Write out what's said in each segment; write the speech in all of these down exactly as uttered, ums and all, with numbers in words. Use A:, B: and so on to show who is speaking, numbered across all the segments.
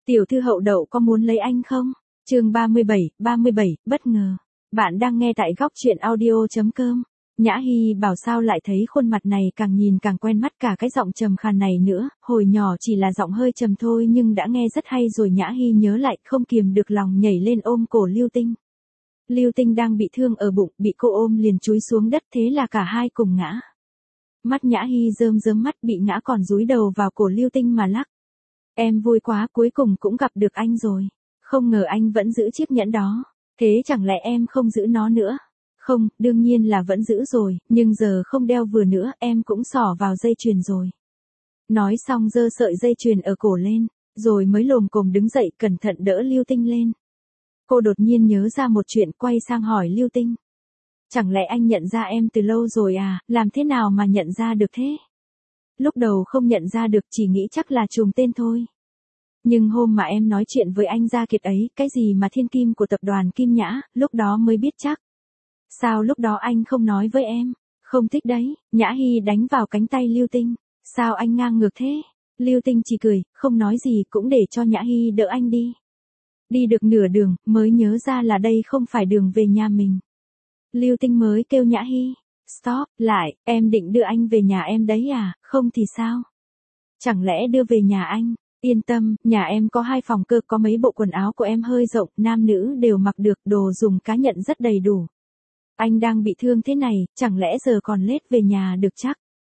A: Tiểu thư hậu đậu có muốn lấy anh không? Chương ba mươi bảy, ba mươi bảy, bất ngờ. Bạn đang nghe tại góc truyện audio chấm com. Nhã Hy bảo sao lại thấy khuôn mặt này càng nhìn càng quen mắt, cả cái giọng trầm khàn này nữa, hồi nhỏ chỉ là giọng hơi trầm thôi nhưng đã nghe rất hay rồi. Nhã Hy nhớ lại, không kiềm được lòng nhảy lên ôm cổ Lưu Tinh. Lưu Tinh đang bị thương ở bụng, bị cô ôm liền chúi xuống đất, thế là cả hai cùng ngã. Mắt Nhã Hy rơm rớm mắt, bị ngã còn dúi đầu vào cổ Lưu Tinh mà lắc. Em vui quá, cuối cùng cũng gặp được anh rồi. Không ngờ anh vẫn giữ chiếc nhẫn đó. Thế chẳng lẽ em không giữ nó nữa? Không, đương nhiên là vẫn giữ rồi, nhưng giờ không đeo vừa nữa, em cũng xỏ vào dây chuyền rồi. Nói xong giơ sợi dây chuyền ở cổ lên, rồi mới lồm cồm đứng dậy cẩn thận đỡ Lưu Tinh lên. Cô đột nhiên nhớ ra một chuyện, quay sang hỏi Lưu Tinh. Chẳng lẽ anh nhận ra em từ lâu rồi à, làm thế nào mà nhận ra được thế? Lúc đầu không nhận ra được, chỉ nghĩ chắc là trùng tên thôi. Nhưng hôm mà em nói chuyện với anh Gia Kiệt ấy, cái gì mà thiên kim của tập đoàn Kim Nhã, lúc đó mới biết chắc. Sao lúc đó anh không nói với em? Không thích đấy. Nhã Hy đánh vào cánh tay Lưu Tinh. Sao anh ngang ngược thế? Lưu Tinh chỉ cười, không nói gì, cũng để cho Nhã Hy đỡ anh đi. Đi được nửa đường, mới nhớ ra là đây không phải đường về nhà mình. Lưu Tinh mới kêu Nhã Hy. Stop, lại, em định đưa anh về nhà em đấy à, không thì sao? Chẳng lẽ đưa về nhà anh? Yên tâm, nhà em có hai phòng cơ, có mấy bộ quần áo của em hơi rộng, nam nữ đều mặc được, đồ dùng cá nhân rất đầy đủ. Anh đang bị thương thế này, chẳng lẽ giờ còn lết về nhà được chắc?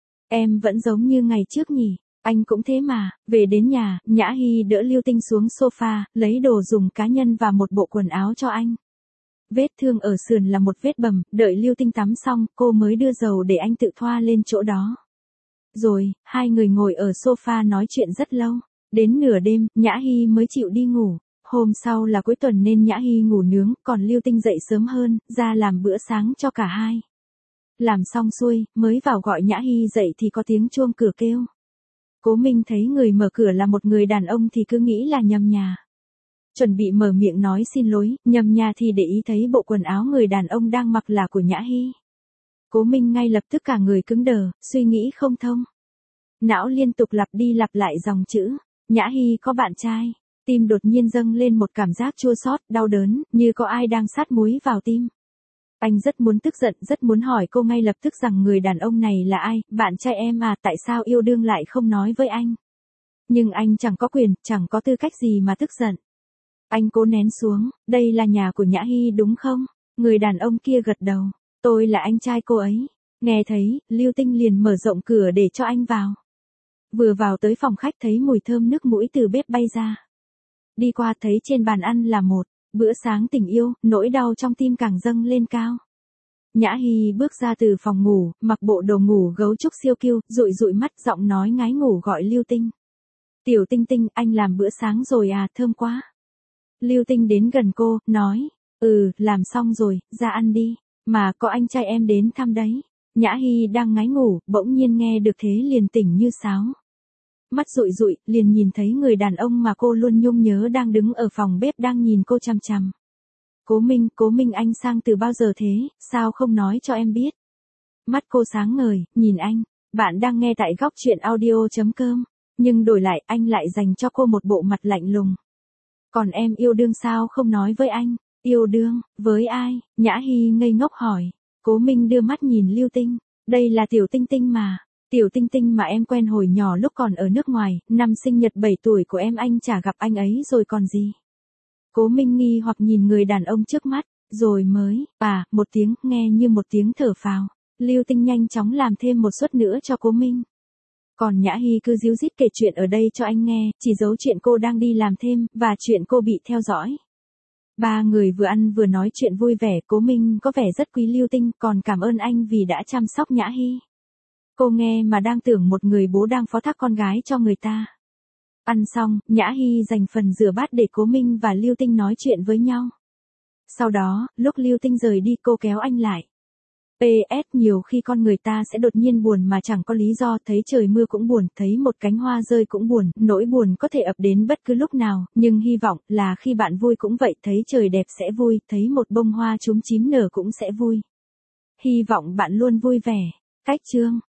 A: Em vẫn giống như ngày trước nhỉ? Anh cũng thế mà. Về đến nhà, Nhã Hy đỡ Lưu Tinh xuống sofa, lấy đồ dùng cá nhân và một bộ quần áo cho anh. Vết thương ở sườn là một vết bầm, đợi Lưu Tinh tắm xong, cô mới đưa dầu để anh tự thoa lên chỗ đó. Rồi, hai người ngồi ở sofa nói chuyện rất lâu. Đến nửa đêm, Nhã Hy mới chịu đi ngủ. Hôm sau là cuối tuần nên Nhã Hy ngủ nướng, còn Lưu Tinh dậy sớm hơn, ra làm bữa sáng cho cả hai. Làm xong xuôi, mới vào gọi Nhã Hy dậy thì có tiếng chuông cửa kêu. Cố Minh thấy người mở cửa là một người đàn ông thì cứ nghĩ là nhầm nhà. Chuẩn bị mở miệng nói xin lỗi, nhầm nhà thì để ý thấy bộ quần áo người đàn ông đang mặc là của Nhã Hy. Cố Minh ngay lập tức cả người cứng đờ, suy nghĩ không thông. Não liên tục lặp đi lặp lại dòng chữ, Nhã Hy có bạn trai. Tim đột nhiên dâng lên một cảm giác chua xót, đau đớn, như có ai đang sát muối vào tim. Anh rất muốn tức giận, rất muốn hỏi cô ngay lập tức rằng người đàn ông này là ai, bạn trai em à, tại sao yêu đương lại không nói với anh. Nhưng anh chẳng có quyền, chẳng có tư cách gì mà tức giận. Anh cố nén xuống, đây là nhà của Nhã Hy đúng không? Người đàn ông kia gật đầu, tôi là anh trai cô ấy. Nghe thấy, Lưu Tinh liền mở rộng cửa để cho anh vào. Vừa vào tới phòng khách thấy mùi thơm nước mũi từ bếp bay ra. Đi qua thấy trên bàn ăn là một bữa sáng tình yêu, nỗi đau trong tim càng dâng lên cao. Nhã Hy bước ra từ phòng ngủ, mặc bộ đồ ngủ gấu trúc siêu cute, dụi dụi mắt, giọng nói ngái ngủ gọi Lưu Tinh. Tiểu Tinh Tinh, anh làm bữa sáng rồi à, thơm quá. Lưu Tinh đến gần cô, nói, ừ, làm xong rồi, ra ăn đi, mà có anh trai em đến thăm đấy. Nhã Hy đang ngái ngủ, bỗng nhiên nghe được thế liền tỉnh như sáo. Mắt dụi dụi, liền nhìn thấy người đàn ông mà cô luôn nhung nhớ đang đứng ở phòng bếp đang nhìn cô chằm chằm. Cố Minh, Cố Minh anh sang từ bao giờ thế, sao không nói cho em biết? Mắt cô sáng ngời, nhìn anh, bạn đang nghe tại góc truyện audio chấm com, nhưng đổi lại anh lại dành cho cô một bộ mặt lạnh lùng. Còn em yêu đương sao không nói với anh? Yêu đương, với ai? Nhã Hy ngây ngốc hỏi. Cố Minh đưa mắt nhìn Lưu Tinh, đây là Tiểu Tinh Tinh mà. Tiểu Tinh Tinh mà em quen hồi nhỏ lúc còn ở nước ngoài, năm sinh nhật bảy tuổi của em anh chả gặp anh ấy rồi còn gì. Cố Minh nghi hoặc nhìn người đàn ông trước mắt, rồi mới, à, một tiếng, nghe như một tiếng thở phào. Lưu Tinh nhanh chóng làm thêm một suất nữa cho Cố Minh. Còn Nhã Hy cứ díu dít kể chuyện ở đây cho anh nghe, chỉ giấu chuyện cô đang đi làm thêm, và chuyện cô bị theo dõi. Ba người vừa ăn vừa nói chuyện vui vẻ, Cố Minh có vẻ rất quý Lưu Tinh, còn cảm ơn anh vì đã chăm sóc Nhã Hy. Cô nghe mà đang tưởng một người bố đang phó thác con gái cho người ta. Ăn xong, Nhã Hy dành phần rửa bát để Cố Minh và Lưu Tinh nói chuyện với nhau. Sau đó, lúc Lưu Tinh rời đi cô kéo anh lại. pê ét nhiều khi con người ta sẽ đột nhiên buồn mà chẳng có lý do, thấy trời mưa cũng buồn, thấy một cánh hoa rơi cũng buồn, nỗi buồn có thể ập đến bất cứ lúc nào, nhưng hy vọng là khi bạn vui cũng vậy, thấy trời đẹp sẽ vui, thấy một bông hoa chúm chím nở cũng sẽ vui. Hy vọng bạn luôn vui vẻ. Cách chương